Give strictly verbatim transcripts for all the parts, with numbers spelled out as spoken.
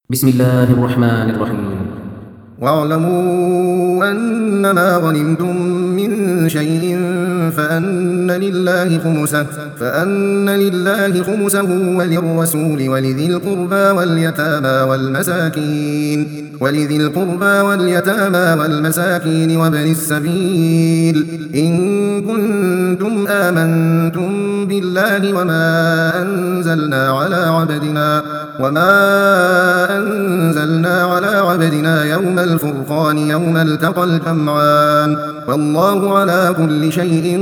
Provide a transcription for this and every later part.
بسم الله الرحمن الرحيم. واعلموا أنما غنمتم من شيء فأن لله خمسه فأن لله خمسه وللرسول ولذي القربى واليتامى والمساكين ولذي القربى واليتامى والمساكين وابن السبيل إن كنتم آمنتم بالله وما أنزلنا على عبدنا وما أنزلنا على عبدنا يوم الفرقان يوم التقى الجمعان والله على كل شيء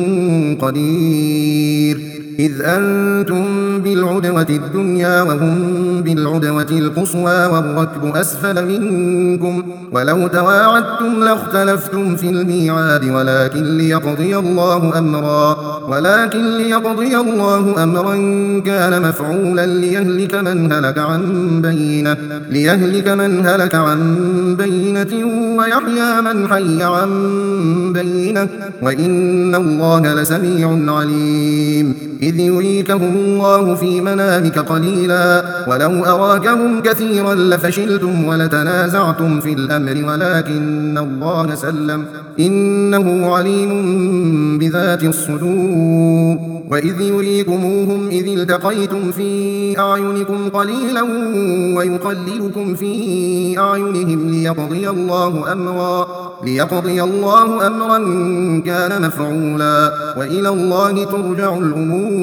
قدير إذ أنتم بالعدوة الدنيا وهم بالعدوة القصوى والركب أسفل منكم ولو تواعدتم لاختلفتم في الميعاد ولكن ليقضي الله أمرا ولكن ليقضي الله أمرا كان مفعولا ليهلك من هلك عن بينة ليهلك من هلك عن بينة ويحيى من حي عن بينة وإن الله لسميع عليم إذ يريكهم الله في منامك قليلا ولو أراكهم كثيرا لفشلتم ولتنازعتم في الأمر ولكن الله سلم إنه عليم بذات الصدور وإذ يريكموهم إذ التقيتم في أعينكم قليلا ويقللكم في أعينهم ليقضي الله أمرا ليقضي الله أمرا كان مفعولا وإلى الله ترجع الأمور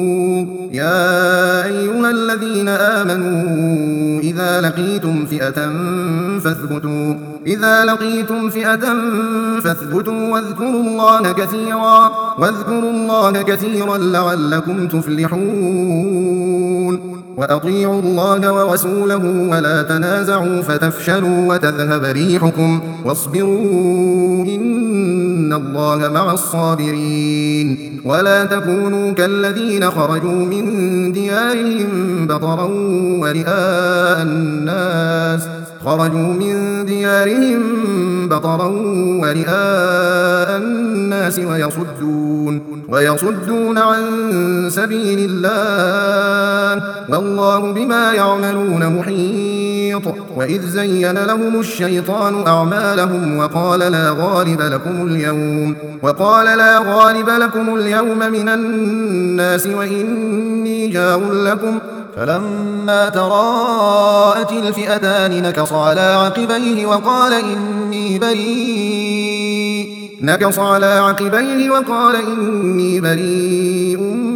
يا أيها الذين آمنوا إذا لقيتم فئة فاثبتوا إذا لقيتم فئة فاثبتوا واذكروا الله كثيرا واذكروا الله كثيرا لعلكم تفلحون وأطيعوا الله ورسوله ولا تنازعوا فتفشلوا وتذهب ريحكم واصبروا إن الله مع الصابرين ولا تكونوا كالذين خرجوا من ديارهم بطرا ورئاء الناس خرجوا من ديارهم بطرا ورئاء الناس ويصدون ويصدون عن سبيل الله والله بما يعملون محيط وإذ زين لهم الشيطان أعمالهم وقال لا غالب لكم اليوم وقال لا غالب لكم اليوم من الناس وإني جار لكم فلما تراءت الفئتان نكص على عقبيه وقال إني بريء نكص على عقبيه وقال إني بريء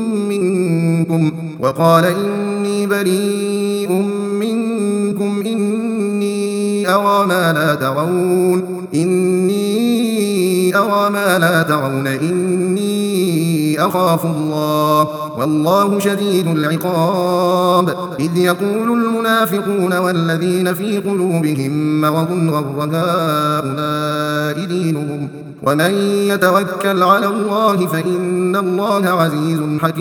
منكم وقال إني بريء منكم إني أرى ما لا ترون إني أرى ما لا ترون إني أخاف الله والله شديد العقاب إذ يقول المنافقون والذين في قلوبهم مرض غر هؤلاء دينهم ومن يتوكل على الله فإن الله عزيز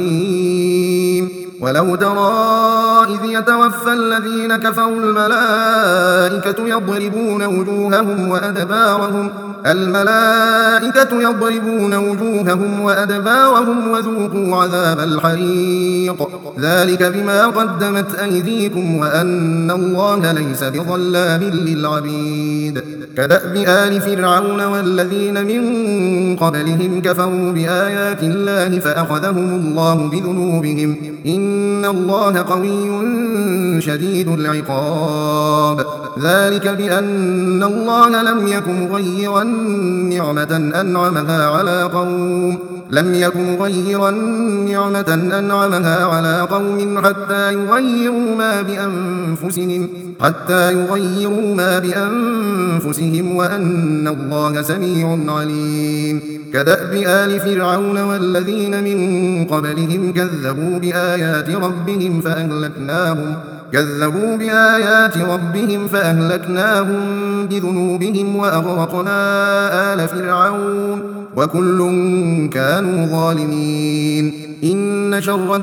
حكيم ولو ترى إذ يتوفى الذين كفروا الملائكة يضربون وجوههم وأدبارهم الملائكة يضربون وجوههم وأدبارهم وذوقوا عذاب الحريق ذلك بما قدمت أيديكم وأن الله ليس بظلام للعبيد كدأب آل فرعون والذين من قبلهم كفروا بآيات الله فأخذهم الله بذنوبهم إن الله قوي شديد العقاب ذلك بأن الله لم يكن مغيرا نعمة أنعمها على قوم لم يكن مغيرا نعمة أنعمها على قوم حتى يغيروا ما بأنفسهم حتى يغيروا ما بأنفسهم وأن الله سميع عليم كدأب آل فرعون والذين من قبلهم كذبوا بآيات ربهم فأهلكناهم كذبوا بآيات ربهم فأهلكناهم بذنوبهم وأغرقنا آل فرعون وكل كانوا ظالمين إن شر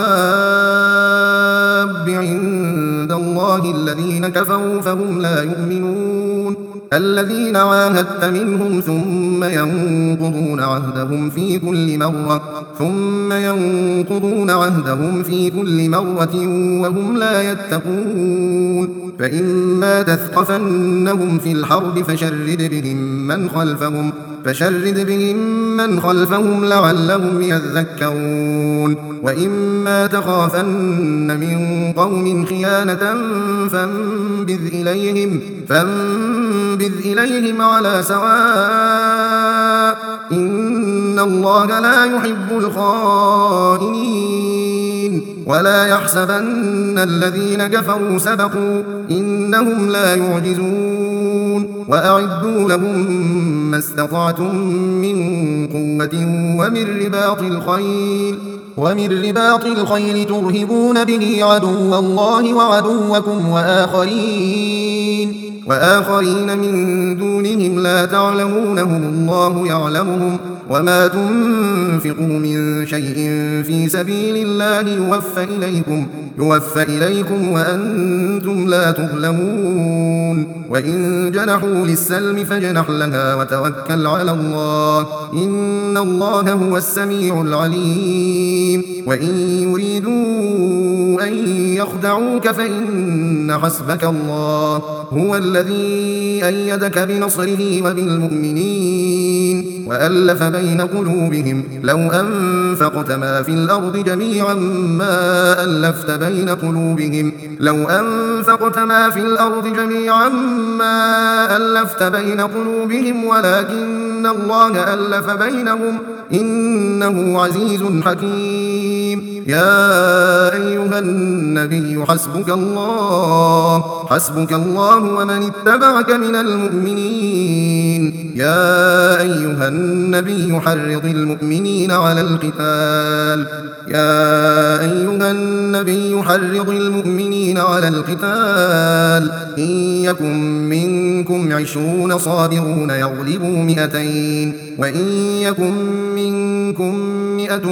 الدواب عند الله الذين كفروا فهم لا يؤمنون الذين عاهدت منهم ثم ينقضون عهدهم في كل مرة ثم ينقضون عهدهم في كل مرة وهم لا يتقون فإما تثقفنهم في الحرب فشرد بهم من خلفهم فشرد بهم من خلفهم لعلهم يذكرون وإما تخافن من قوم خيانة فانبذ إليهم فانبذ إليهم على سواء إن الله لا يحب الخائنين ولا يحسبن الذين كفروا سبقوا إنهم لا يعجزون وأعدوا لهم ما استطعتم من قوة ومن رباط الخيل ومن رباط الخيل ترهبون به عدو الله وعدوكم وآخرين وآخرين من دونهم لا تعلمونهم الله يعلمهم وما تنفقوا من شيء في سبيل الله يوفى إليكم يوفى إليكم وأنتم لا تظلمون وإن جنحوا للسلم فاجنح لها وتوكل على الله إن الله هو السميع العليم وإن يريدوا أن يخدعوك فإن حسبك الله هو الذي أيدك بنصره وبالمؤمنين وألف بين قلوبهم لو أنفقت ما في الأرض جميعا ما ألفت بين قلوبهم لو أنفقت ما في الأرض جميعا ما ألفت بين قلوبهم ولكن الله ألف بينهم إنه عزيز حكيم يا أيها النبي حسبك الله حسبك الله ومن اتبعك من المؤمنين يا أيها النبي حرض المؤمنين على القتال يا أيها النبي حرض المؤمنين على القتال إن يكن منكم عشرون صابرون يغلبوا مئتين وإن يكن منكم مئة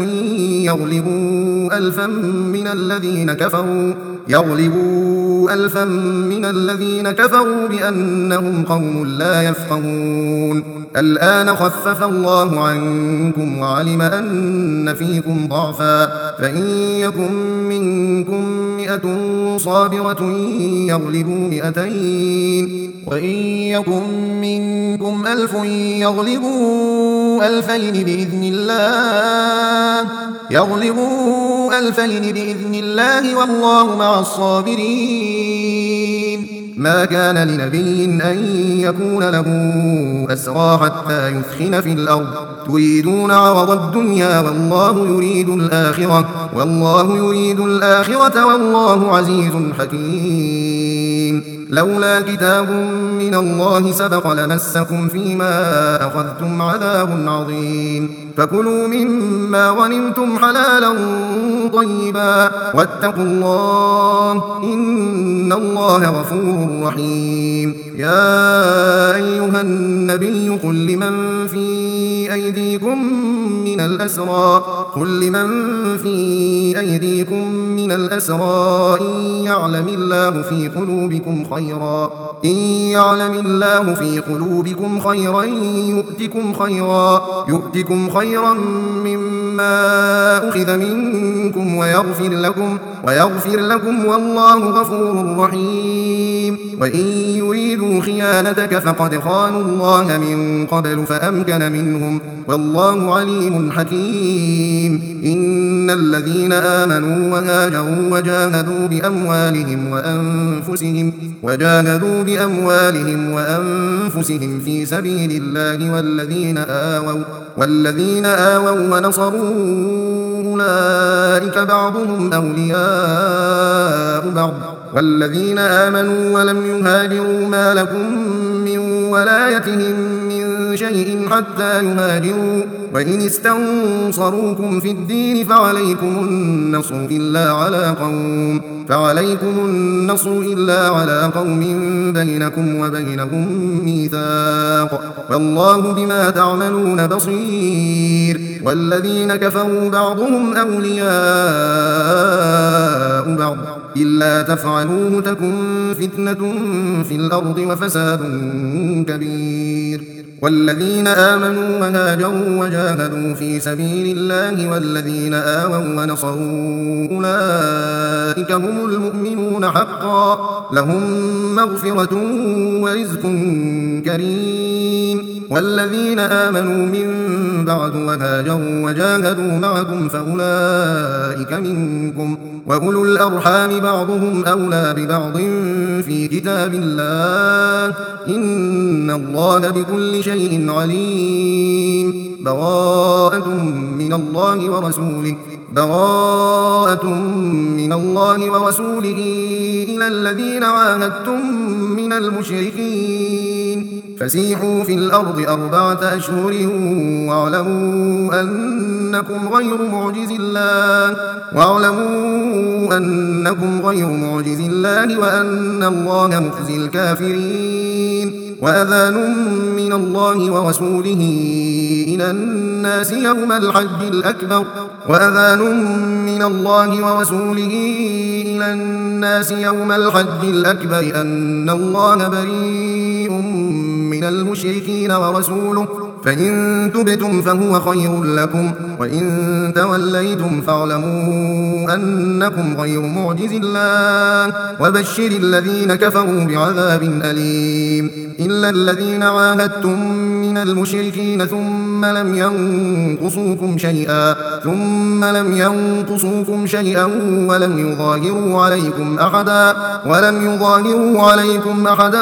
يغلبوا ألفا من الذين كفروا يغلبوا ألفا من الذين كفروا بأنهم قوم لا يفقهون الآن خفف الله عنكم وعلم أن فيكم ضعفا فإن يكن منكم مئة صابرة يغلبوا مئتين وإن يكن منكم ألف يغلبوا ألفين بإذن الله يغلبوا ألفين بإذن الله والله مع الصابرين ما كان لنبي أن يكون له أسرى حتى يثخن في الأرض تريدون عرض الدنيا والله يريد الآخرة والله يريد الآخرة والله عزيز حكيم لولا كتاب من الله سبق لمسكم فيما أخذتم عذاب عظيم فكلوا مما غنمتم حلالا طيبا واتقوا الله إن الله غفور رحيم يا أيها النبي قل لمن في أيديكم من الأسرى قل لمن في أيديكم من الأسرى إن يعلم الله في قلوبكم خيرا إن يعلم الله في قلوبكم خيرا يؤتكم خيرا يؤتكم خيرا مما أخذ منكم ويغفر لكم ويغفر لكم والله غفور رحيم وإن يريدوا خيانتك فقد خانوا الله من قبل فأمكن منهم والله عليم حكيم إن الذين آمنوا وهاجروا وجاهدوا بأموالهم وأنفسهم وجاهدوا بأموالهم وأنفسهم في سبيل الله والذين آووا والذين آووا ونصروا أولئك بعضهم أولياء بعض والذين آمنوا ولم يهاجروا ما لكم من ولايتهم من شيء حتى يهاجروا وإن استنصروكم في الدين فعليكم النصر إلا على قوم فعليكم النصر إلا على قوم بينكم وبينهم ميثاق والله بما تعملون بصير والذين كفروا بعضهم أولياء بعض إلا تفعلوه تكن فتنة في الأرض وفساد كبير والذين آمنوا وهاجروا وجاهدوا في سبيل الله والذين آووا ونصروا أولئك هم المؤمنون حقا لهم مغفرة ورزق كريم والذين آمنوا من بعد وهاجروا وجاهدوا معكم فأولئك منكم وأولو الأرحام بعضهم أولى ببعض في كتاب الله إن الله بكل شيء عليم براءة من الله ورسوله براءة من الله ورسوله إلى الذين عاهدتم من المشركين فسيحوا في الأرض أربعة أشهر واعلموا أنكم غير معجز الله واعلموا أنكم غير معجز الله وأن الله مخزي الكافرين وأذان من الله ورسوله إلى الناس يوم الحج الأكبر وأذان من الله ورسوله إلى الناس يوم الحج الأكبر أن الله بريء من المشركين ورسوله فإن تبتم فهو خير لكم وإن توليتم فاعلموا أنكم غير معجز الله وبشر الذين كفروا بعذاب أليم إلا الذين عاهدتم من المشركين ثم لم ينقصوكم شيئا ثم لم ينقصوكم شيئا ولم يظاهروا عليكم أحدا ولم يظاهروا عليكم أحدا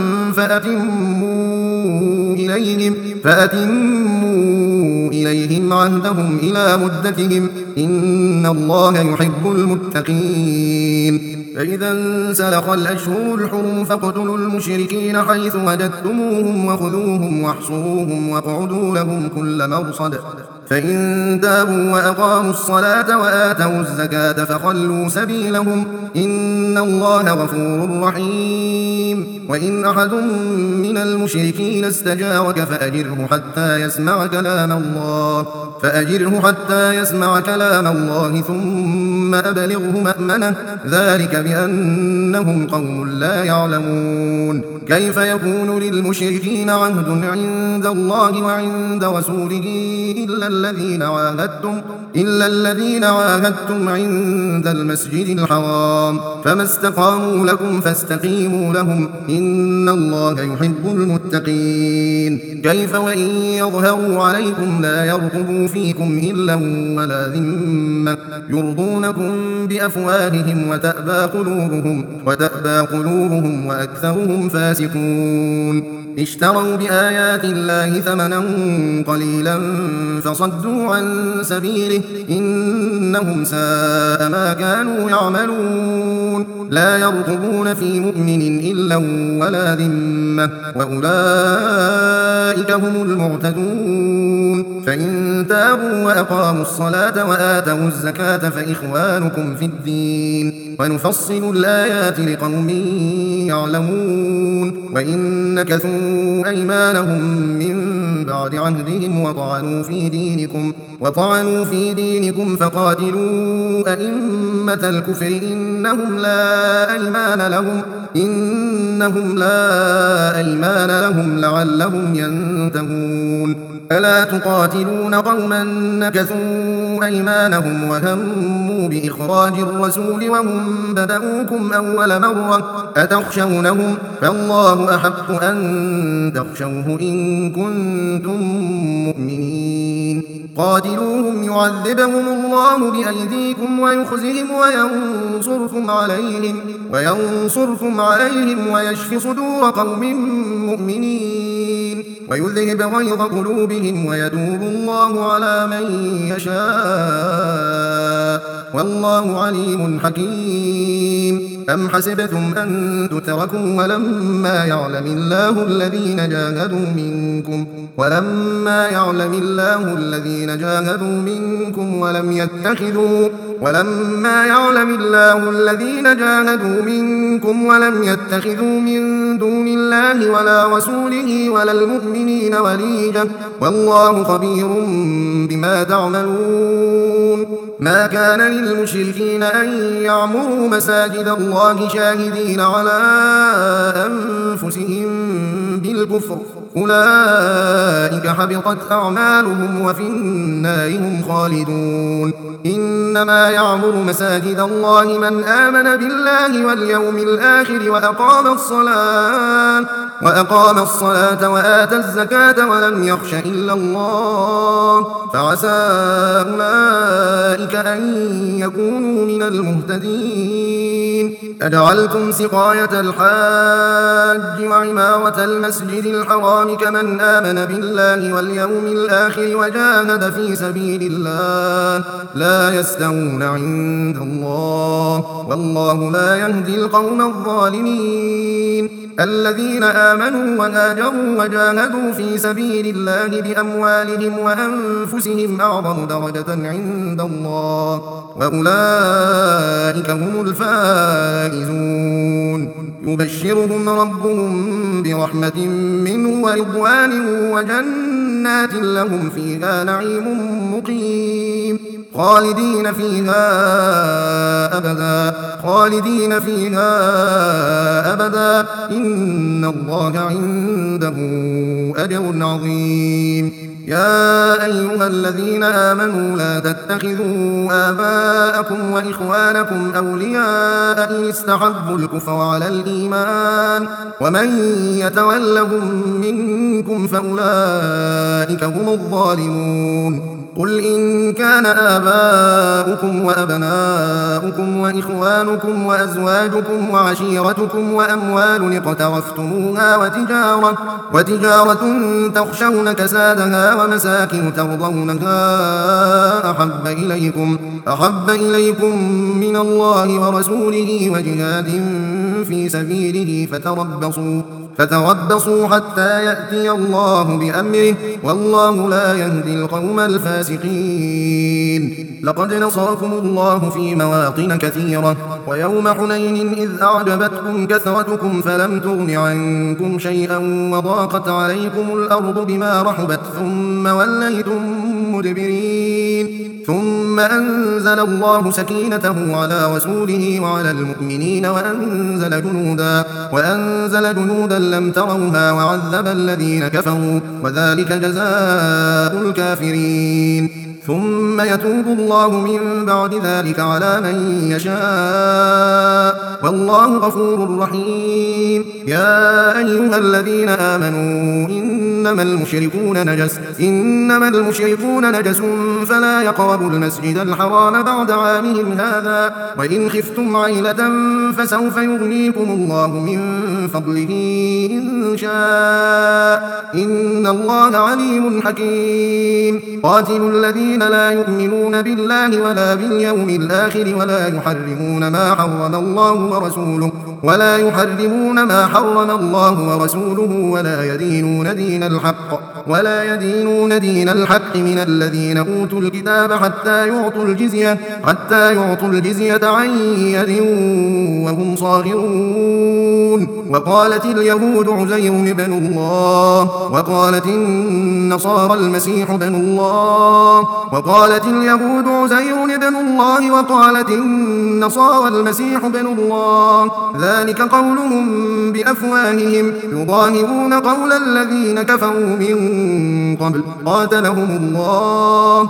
فأتموا إليهم فأتموا إليهم عهدهم إلى مدتهم إن الله يحب المتقين فإذا انسلخ الأشهر الحرم فاقتلوا المشركين حيث وجدتموهم وخذوهم واحصروهم واقعدوا لهم كل مرصد فإن تابوا وأقاموا الصلاة وآتوا الزكاة فخلوا سبيلهم إن الله غفور رحيم وإن أحد من المشركين استجارك فأجره حتى يسمع كلام الله فأجره حتى يسمع كلام الله ثم أبلغه مأمنه ذلك بأنهم قوم لا يعلمون كيف يكون للمشركين عهد عند الله وعند رسوله إلا الذين عاهدتم إلا الذين عاهدتم عند المسجد الحرام فما استقاموا لكم فاستقيموا لهم إن الله يحب المتقين كيف وإن يظهروا عليكم لا يرقبوا فيكم إلا ولا ذمة يرضونكم بأفواههم وتأبى قلوبهم وتأبى قلوبهم وأكثرهم فاسقون اشتروا بآيات الله ثمنا قليلا فصدوا عن سبيله إنهم ساء ما كانوا يعملون لا يرقبون في مؤمن إلا ولا ذمة وأولئك هم المعتدون فإن تابوا وأقاموا الصلاة وآتوا الزكاة فإخوانكم في الدين ونفصل الآيات لقوم يعلمون وإن نكثوا أيمانهم من بعد عهدهم وطعنوا في دينكم وطعنوا في دينكم فقاتلوا أئمة الكفر إنهم لا أيمان لهم إنهم لا أيمان لهم لعلهم ينتهون ألا تقاتلون قوما نكثوا أيمانهم وهموا بإخراج الرسول وهم بدأوكم أول مرة أتخشونهم فالله أحق أن تخشوه إن كنتم مؤمنين قاتلوهم يعذبهم الله بأيديكم ويخزهم وينصركم عليهم وينصركم عليهم ويشف صدور قوم مؤمنين ويذهب غيظ قلوبهم ويتوب الله على من يشاء والله عليم حكيم. أم حسبتم أن تتركوا ولما يعلم الله الذين جاهدوا منكم ولما يعلم الله الذين جاهدوا منكم ولم يتخذوا ولما يعلم الله الذين جاهدوا منكم ولم يتخذوا من دون الله ولا رسوله ولا المؤمنين وليجا والله خبير بما تعملون. ما كان للمشركين أن يعمروا مساجد الله شاهدين على أنفسهم بالكفر أولئك حبطت أعمالهم وفي النار هم خالدون. إنما يعمر مساجد الله من آمن بالله واليوم الآخر وأقام الصلاة وأقام الصلاة وآتى الزكاة ولم يخش إلا الله فعسى أولئك أن يكونوا من المهتدين. أجعلتم سقاية الحاج وعمارة المسجد الحرام كمن آمن بالله واليوم الآخر وجاهد في سبيل الله لا يستوون عند الله والله لا يهدي القوم الظالمين. الذين آمنوا وهاجروا وجاهدوا في سبيل الله بأموالهم وأنفسهم أعظم درجة عند الله وأولئك هم الفائزون. يبشرهم ربهم برحمة منه ورضوان وجنات لهم فيها نعيم مقيم خالدين فيها أبدا خالدين فيها أبدا إن الله عنده أجر عظيم. يا أيها الذين آمنوا لا تتخذوا آباءكم وإخوانكم أولياء إن استحبوا الكفر على الإيمان ومن يتولهم منكم فأولئك هم الظالمون. قل إن كان آباؤكم وأبناؤكم وإخوانكم وأزواجكم وعشيرتكم وأموال اقترفتموها وتجارة, وتجارة تخشون كسادها ومساكن ترضونها أحب إليكم, أحب إليكم من الله ورسوله وجهاد في سبيله فتربصوا فتربصوا حتى يأتي الله بأمره والله لا يهدي القوم الفاسقين. لقد نصركم الله في مواطن كثيرة ويوم حنين إذ أعجبتكم كثرتكم فلم تغن عنكم شيئا وضاقت عليكم الأرض بما رحبت ثم وليتم مدبرين ثم أنزل الله سكينته على رسوله وعلى المؤمنين وأنزل جنودا, وأنزل جنودا لم تروها وعذب الذين كفروا وذلك جزاء الكافرين. ثم يتوب الله من بعد ذلك على من يشاء والله غفور رحيم. يا أيها الذين آمنوا إنما المشركون نجس إنما المشركون نجس فلا يقربوا المسجد الحرام بعد عامهم هذا وإن خفتم عيلة فسوف يغنيكم الله من فضله إن شاء إن الله عليم حكيم. قاتلوا الذين لا يؤمنون بالله ولا باليوم الآخر ولا يحرمون ما حرم الله ورسوله ولا يحرمون ما حرم الله ورسوله ولا يدينون دين الحق ولا يدينون دين الحق من الذين أوتوا الكتاب حتى يعطوا الجزية حتى يعطوا الجزية عن يد وهم صاغرون. وقالت اليهود عزير بن الله وقالت النصارى المسيح بن الله وقالت اليهود عزير بن الله وقالت النصارى المسيح بن الله ذلك قولهم بأفواههم يضاهئون قول الذين كفروا من قبل قاتلهم الله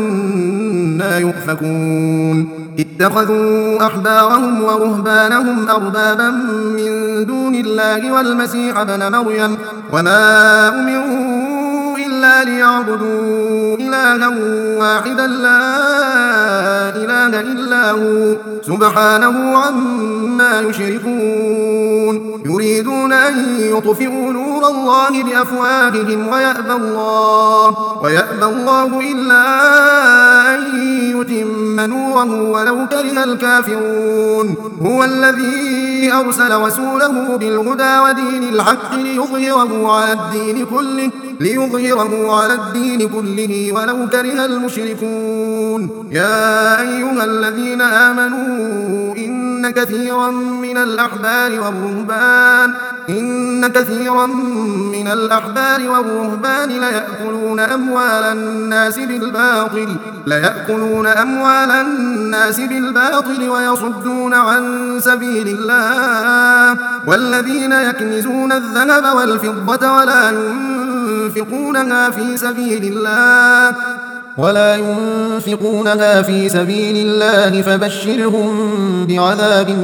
أنى يؤفكون. اتخذوا أحبارهم ورهبانهم أربابا من دون الله والمسيح ابن مريم وما أمروا إلا ليعبدوا إلها واحدا لا إله إلا هو سبحانه عما يشركون يريدون أن يطفئوا نور الله بأفواههم ويأبى الله, ويأبى الله إلا أن يتم نوره ولو كره الكافرون هو الذي أرسل رسوله بالهدى ودين الحق ليظهره على الدين كله ليظهره على الدين كله ولو كره المشركون يا أيها الذين آمنوا إن كثيرا من الأحبار والرهبان إن كثيرا من الأحبار والرهبان ليأكلون أموال الناس بالباطل ليأكلون أموال الناس بالباطل ويصدون عن سبيل الله والذين يكنزون الذهب والفضة ولا ينفقونها في سبيل الله ولا ينفقونها في سبيل الله فبشرهم بعذاب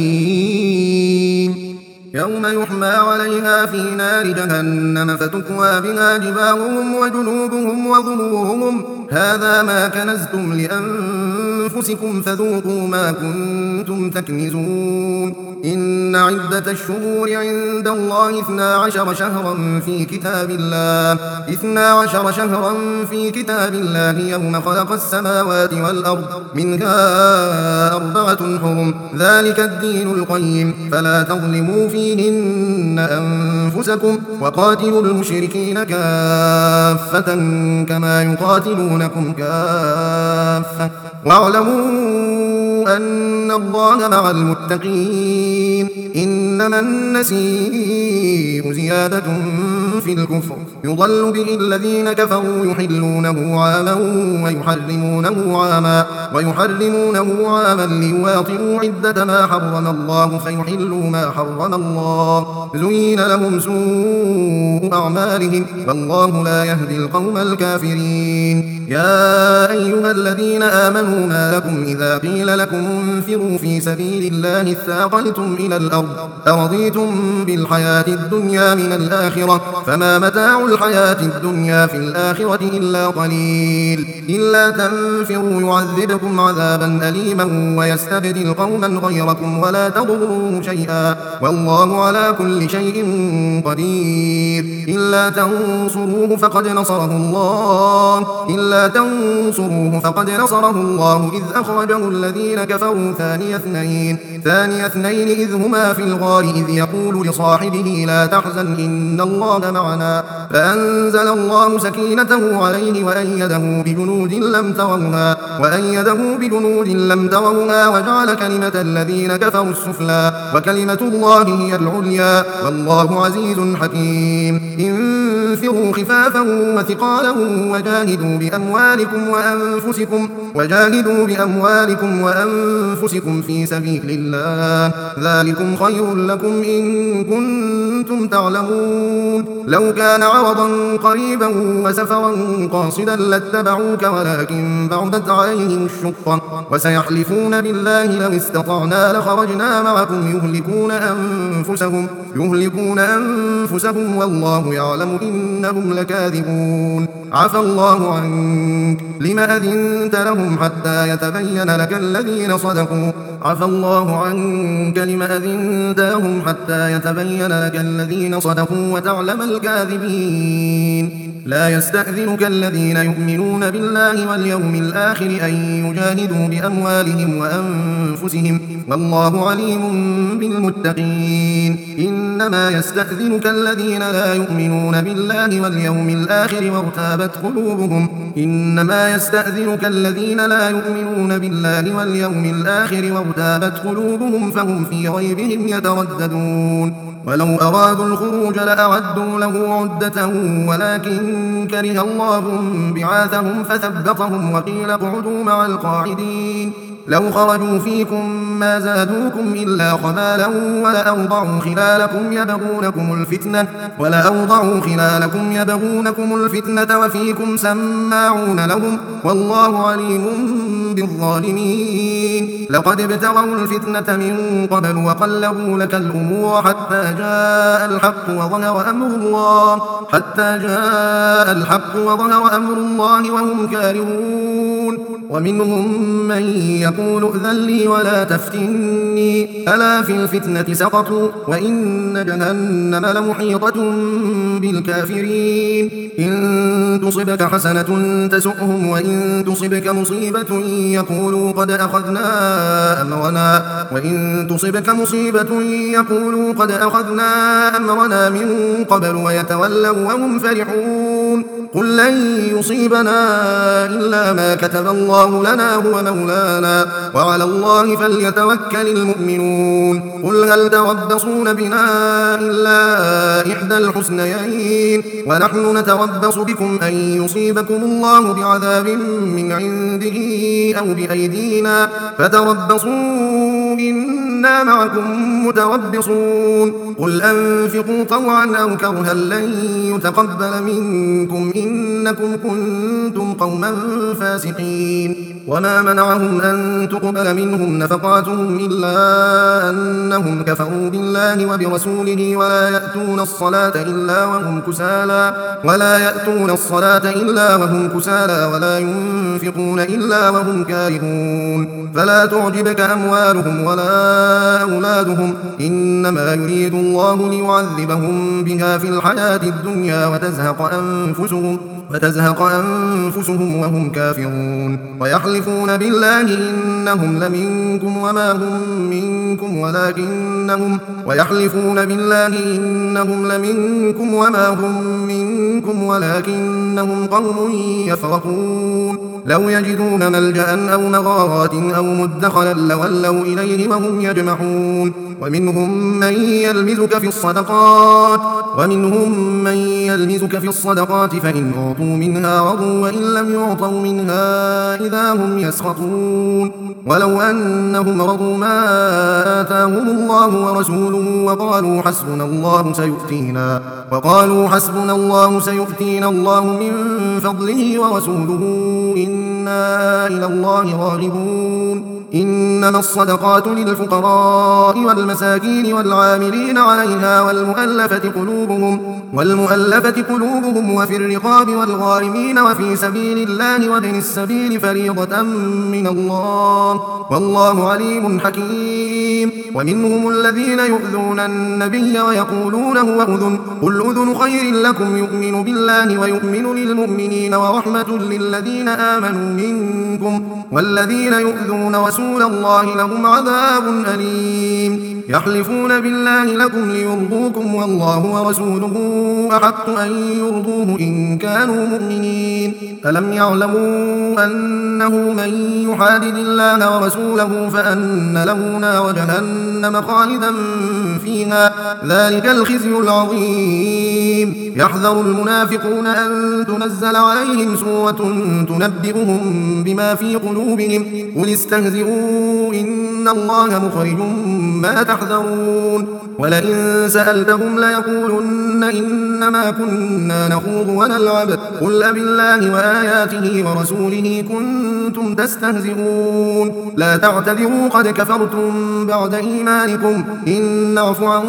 أليم يوم يحمى عليها في نار جهنم فتكوى بها جباههم وجنوبهم وظهورهم هذا ما كنزتم لأنفسكم فذوقوا ما كنتم تكنزون إن عدة الشهور عند الله اثنا عشر شهرا في كتاب الله اثنا عشر شهرا في كتاب الله يوم خلق السماوات والأرض منها أربعة حرم ذلك الدين القيم فلا تظلموا فيهن أنفسكم وقاتلوا المشركين كافة كما يقاتلونكم كافة واعلموا أن الله مع المتقين إنما النسيء زيادة في الكفر يضل به الذين كفروا يحلونه عاما ويحرمونه عاما ويحرمونه عاما ليواطئوا عدة ما حرم الله فيحلوا ما حرم الله زين لهم سوء أعمالهم والله لا يهدي القوم الكافرين يا أيها الذين آمنوا ما لكم إذا قيل لكم انفروا في سبيل الله اثاقلتم إلى الأرض أرضيتم بالحياة الدنيا من الآخرة فما متاع الحياة الدنيا في الآخرة إلا قليل إلا تنفروا يعذبكم عذابا أليما ويستبدل قوما غيركم ولا تضروه شيئا والله على كل شيء قدير إلا تنصروه فقد نصره الله إلا تنصروه فقد نصره الله إذ أخرجه الذين كفروا ثاني اثنين ثاني اثنين إذ هما في الغار إذ يقول لصاحبه لا تحزن إن الله معنا فأنزل الله سكينته عليه وأيده بجنود لم تروها وأيده بجنود لم تروها وجعل كلمة الذين كفروا السفلى وكلمة الله هي العليا والله عزيز حكيم انفروا خفافا وثقالا وجاهدوا بأموالكم وأنفسكم وجاهدوا بأموالكم وأنفسكم في سبيل الله ذلكم خير لكم إن كنتم تعلمون لو كان عرضا قريبا وسفرا قاصدا لاتبعوك ولكن بعدت عليهم الشقة وسيحلفون بالله لو استطعنا لخرجنا معكم يهلكون أنفسهم يهلكون أنفسهم والله يعلم إنهم لكاذبون عفى الله عنك لما أذنت لهم حتى يتبين لك الذين صدقوا عفى الله عنك لما أذنت لهم حتى يتبين لك الذين صدقوا وتعلم الكاذبين لا يستأذنك الذين يؤمنون بالله واليوم الآخر أن يجاهدوا بأموالهم وأنفسهم والله عليم بالمتقين إنما يستأذنك الذين لا يؤمنون بالله واليوم الآخر وارتابت قلوبهم إنما يستأذنك الذين لا يؤمنون بالله واليوم الآخر وارتابت قلوبهم فهم في ريبهم يترددون ولو أرادوا الخروج لأعدوا له عدة ولكن كره الله بعاثهم فثبطهم وقيل اقعدوا مع القاعدين لو خرجوا فيكم ما زادوكم إلا خبالا ولأوضعوا خلالكم يبغونكم الفتنة ولأوضعوا خلالكم يبغونكم الفتنة وفيكم سماعون لهم والله عليم بالظالمين. لقد ابتغوا الفتنة من قبل وقلبوا لك الأمور حتى جاء الحق وظهر أمر الله حتى جاء الحق وظهر أمر الله وهم كارهون. ومنهم من يقول ائذن لي ولا تفتني ألا في الفتنة سقطوا وإن جهنم لمحيطة بالكافرين. إن تصبك حسنة تسؤهم وإن تصبك مصيبة يقولوا قد أخذنا أمرنا وإن تصبك مصيبة يقولوا قد أخذنا أمرنا من قبل ويتولوا وهم فرحون. قل لن يصيبنا إلا ما كتب الله لنا هو مولانا وعلى الله فليتوكل المؤمنون. قل هل تربصون بنا إلا إحدى الحسنيين ونحن نتربص بكم أن يصيبكم الله بعذاب من عنده أو بأيدينا فتربصوا إنا معكم متربصون. قل أنفقوا طوعا أو كرها لن يتقبل منكم إنكم كنتم قوما فاسقين. وما منعهم أن تقبل منهم نفقاتهم إلا أنهم كفروا بالله وبرسوله ولا يأتون الصلاة إلا وهم كسالى ولا يأتون الصلاة إلا وهم كسالى ولا ينفقون إلا وهم كارهون. فلا تعجبك أموالهم ولا أولادهم إنما يريد الله ليعذبهم بها في الحياة الدنيا وتزهق أنفسهم وتزهق أنفسهم وهم كافرون. ويحلفون بالله إنهم لمنكم وما هم منكم ولكنهم ويحلفون بالله إنهم لمنكم وما هم منكم ولكنهم قوم يفرقون. لو يجدون ملجأ أو مغارات أو مدخلا لولوا إليه وهم يجمحون. ومنهم من يلمزك في الصدقات ومنهم من يلمزك في الصدقات فإن أعطوا منها رضوا وإن لم يعطوا منها إذا هم يسخطون. ولو أنهم رضوا ما آتاهم الله ورسوله وقالوا حسبنا الله سيؤتينا وقالوا حسبنا الله سيؤتينا الله من فضله ورسوله إنا إلى الله راغبون. إنما الصدقات للفقراء والمساكين والعاملين عليها والمؤلفة قلوبهم والمؤلفة قلوبهم وفي الرقاب والغارمين وفي سبيل الله وابن السبيل فريضة من الله والله عليم حكيم. ومنهم الذين يؤذون النبي ويقولون هو أذن قل أذن خير لكم يؤمن بالله ويؤمن للمؤمنين ورحمة للذين آمنوا منكم والذين يؤذون رسول الله لهم عذاب أليم. يحلفون بالله لكم ليرضوكم والله ورسوله أحق أن يرضوه إن كانوا مؤمنين. ألم يعلموا أنه من يحادد الله ورسوله فأن له نار جهنم خالدا فيها ذلك الخزي العظيم. يحذر المنافقون أن تنزل عليهم سورة تنبئهم بما في قلوبهم قل استهزئوا إن الله مخرج ما تحذرون. ولئن سألتهم ليقولن إنما كنا نخوض ونلعب قل أبالله وآياته ورسوله كنتم تستهزئون. لا تعتذروا قد كفرتم بعد إيمانكم إن نعف عن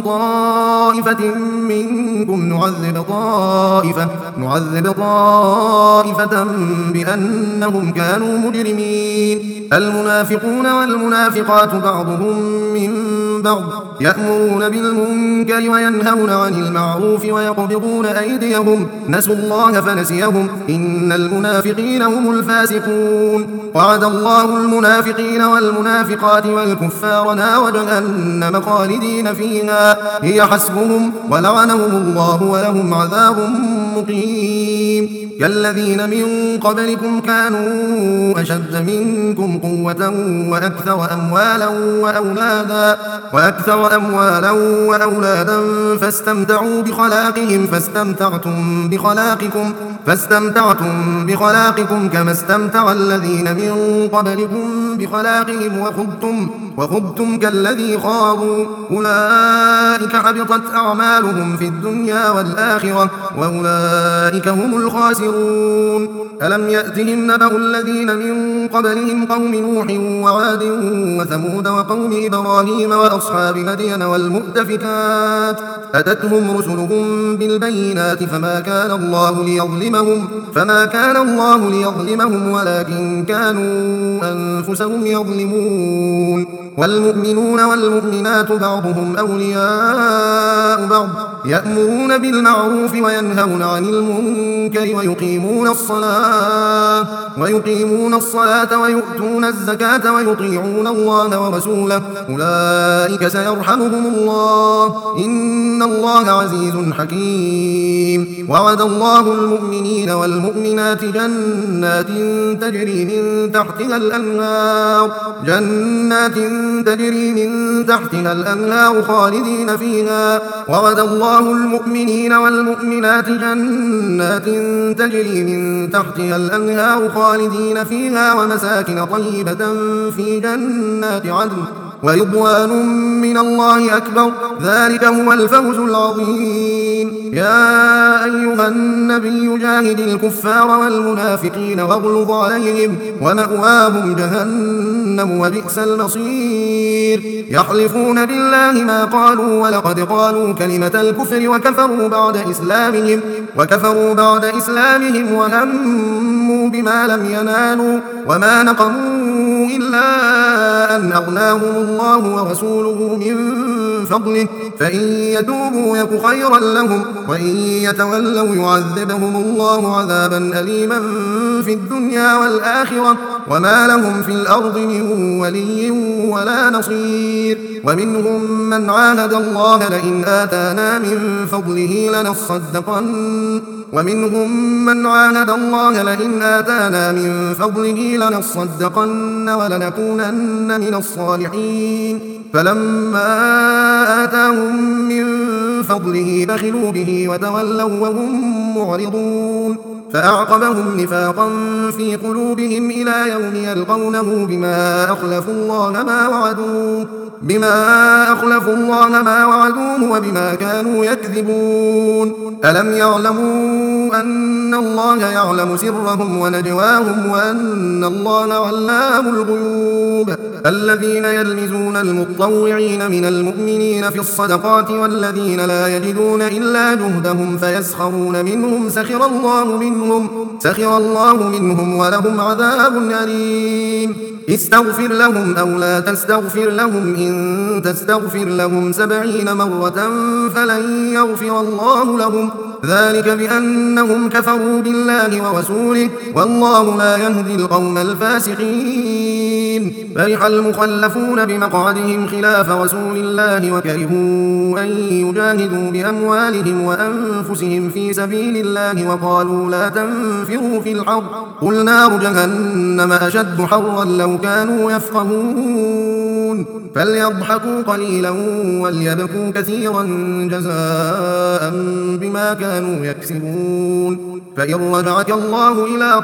طائفة منكم نعذب طائفة نعذب طائفة بأنهم كانوا مجرمين. المنافقون والمنافقات بعضهم من بعض يأمرون بالمنكر وينهون عن المعروف ويقبضون أيديهم نسوا الله فنسيهم إن المنافقين هم الفاسقون. وعد الله المنافقين والمنافقات والكفار نار جهنم خالدين فيها هي حسبهم ولعنهم الله ولهم عذاب مقيم. كالذين من قبلكم كانوا أشد منكم قوة وأكثر أموالا وأولادا وأكثر أموالا وأولادا فاستمتعوا بخلاقهم فاستمتعتم بخلاقكم فاستمتعتم بخلاقكم كما استمتع الذين من قبلكم بخلاقهم وخضتم, وخضتم كالذي خاضوا أولئك حبطت أعمالهم في الدنيا والآخرة وأولئك هم الخاسرون. ألم يأتهم نبأ الذين من قبلهم قوم نوح وعاد وثمود وقوم إبراهيم وأصحاب مدين والمؤتفكات أتتهم رسلهم بالبينات فما كان الله ليظلمهم فما كان الله ليظلمهم ولكن كانوا أنفسهم يظلمون. والمؤمنون والمؤمنات بعضهم أولياء بعض يأمرون بالمعروف وينهون عن المنكر ويقيمون الصلاة ويقيمون الصلاة ويؤتون الزكاة ويطيعون الله ورسوله أولئك سيرحمهم الله إن الله عزيز حكيم. وعد الله المؤمنين والمؤمنات جنات تجري من تحتها الأنهار جنات تجري من تحتها الأنهار خالدين فيها. وعد الله المؤمنين والمؤمنات جنات تجري من تحتها الأنهار خالدين فيها ومساكن طيبة في جنات عدن ورضوان من الله أكبر ذلك هو الفوز العظيم. يا أيها النبي جاهد الكفار والمنافقين واغلظ عليهم ومأواهم جهنم وبئس المصير. يحلفون بالله ما قالوا ولقد قالوا كلمة الكفر وكفروا بعد إسلامهم وكفروا بعد إسلامهم وهموا بما لم ينالوا وما نقموا إلا أن أغناهم الله ورسوله من فضله فإن يتوبوا يك خيرا لهم وإن يتولوا يعذبهم الله عذابا أليما في الدنيا والآخرة وما لهم في الأرض من ولي ولا نصير. ومنهم من عاهد الله لئن آتانا من فضله لنصدقن ومنهم من عاهد الله لئن آتانا من فضله لنصدقن ولنكونن من الصالحين فلما آتاهم من فضله بخلوا به وتولوا وهم معرضون فأعقبهم نفاقا في قلوبهم إلى يوم يلقونه بما أخلفوا الله ما وعدوه بما أخلفوا الله ما وعدوه وبما كانوا يكذبون. ألم يعلموا أن الله يعلم سرهم ونجواهم وأن الله علام الغيوب. الذين يلمزون المطوعين من المؤمنين في الصدقات والذين لا يجدون إلا جهدهم فيسخرون منهم سخر الله منهم سخر الله منهم ولهم عذاب أليم. استغفر لهم أو لا تستغفر لهم إن تستغفر لهم سبعين مرة فلن يغفر الله لهم ذلك بأنهم كفروا بالله ورسوله والله لا يهدي القوم الفاسقين. فرح المخلفون بمقعدهم خلاف رسول الله وكرهوا أن يجاهدوا بأموالهم وأنفسهم في سبيل الله وقالوا لا تنفروا في الحر قل نار جهنم أشد حرا لو كانوا يفقهون. فليضحكوا قليلا وليبكوا كثيرا جزاء بما كانوا يكسبون. فإن رجعك الله إلى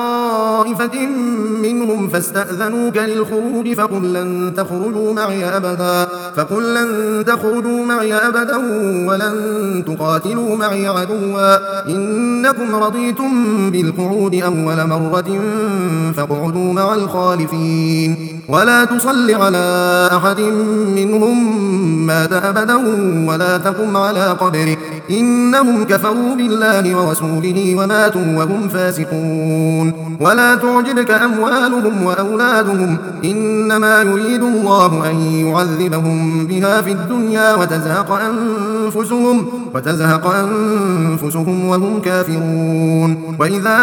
طائفة منهم فاستأذنوك للخروج فقل لن تخرجوا معي أبدا فقل لن تخرجوا معي أبدا ولن تقاتلوا معي عدوا إنكم رضيتم بالقعود أول مرة فاقعدوا مع الخالفين ولا تصل على أحد منهم مات أبدا ولا تقم على قبره إنهم كفروا بالله ورسوله وماتوا وهم فاسقون. ولا تعجبك أموالهم وأولادهم إنما يريد الله أن يعذبهم بها في الدنيا وتزهق أنفسهم وتزهق أنفسهم وهم كافرون. وإذا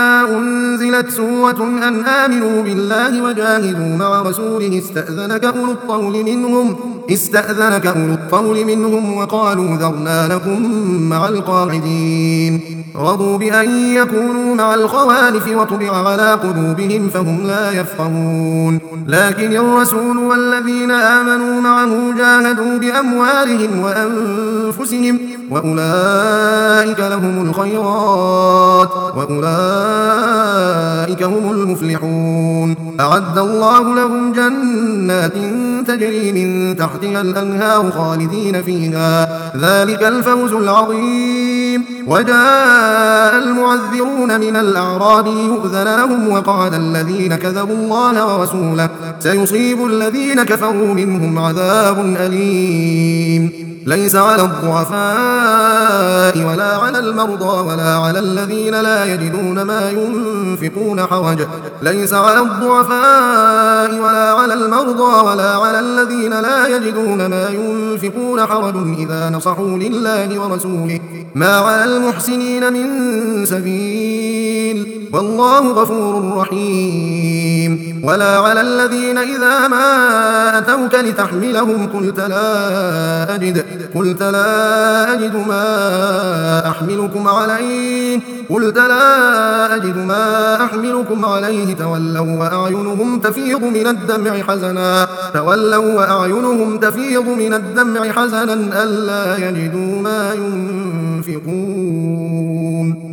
أنزلت سورة أن آمنوا بالله وجاهدوا مع رسوله استأذنك أولو الطول منهم استأذنك أولو الطول منهم وقالوا ذرنا لكم مع القاعدين رضوا بأن يكونوا مع الخوالف وطبع على قلوبهم فهم لا يفقهون لكن الرسول والذين آمنوا معه جاهدوا بأموالهم وأنفسهم وأولئك لهم الخيرات وأولئك هم المفلحون أعد الله لهم جنات تجري من تحتها الأنهار خالدين فيها ذلك الفوز العظيم وجاء المعذرون من الأعراب يؤذن لهم وقعد الذين كذبوا الله ورسوله سيصيب الذين كفروا منهم عذاب أليم ليس على الضعفاء ولا على المرضى ولا على الذين لا يجدون ما ينفقون حرج ليس على الضعفاء ولا على المرضى ولا على الذين لا يجدون ما ينفقون حرج إذا نصحوا لله ورسوله ما على المحسنين من سبيل والله غفور رحيم ولا على الذين إذا ما أتوك لتحملهم قلت لا أجد قلت لا أجد ما أحملكم عليه قلت لا أجد ما أحملكم عليه تولوا وأعينهم تفيض من الدمع حزنا تولوا وأعينهم تفيض من الدمع حزنا ألا يجدوا ما ينفقون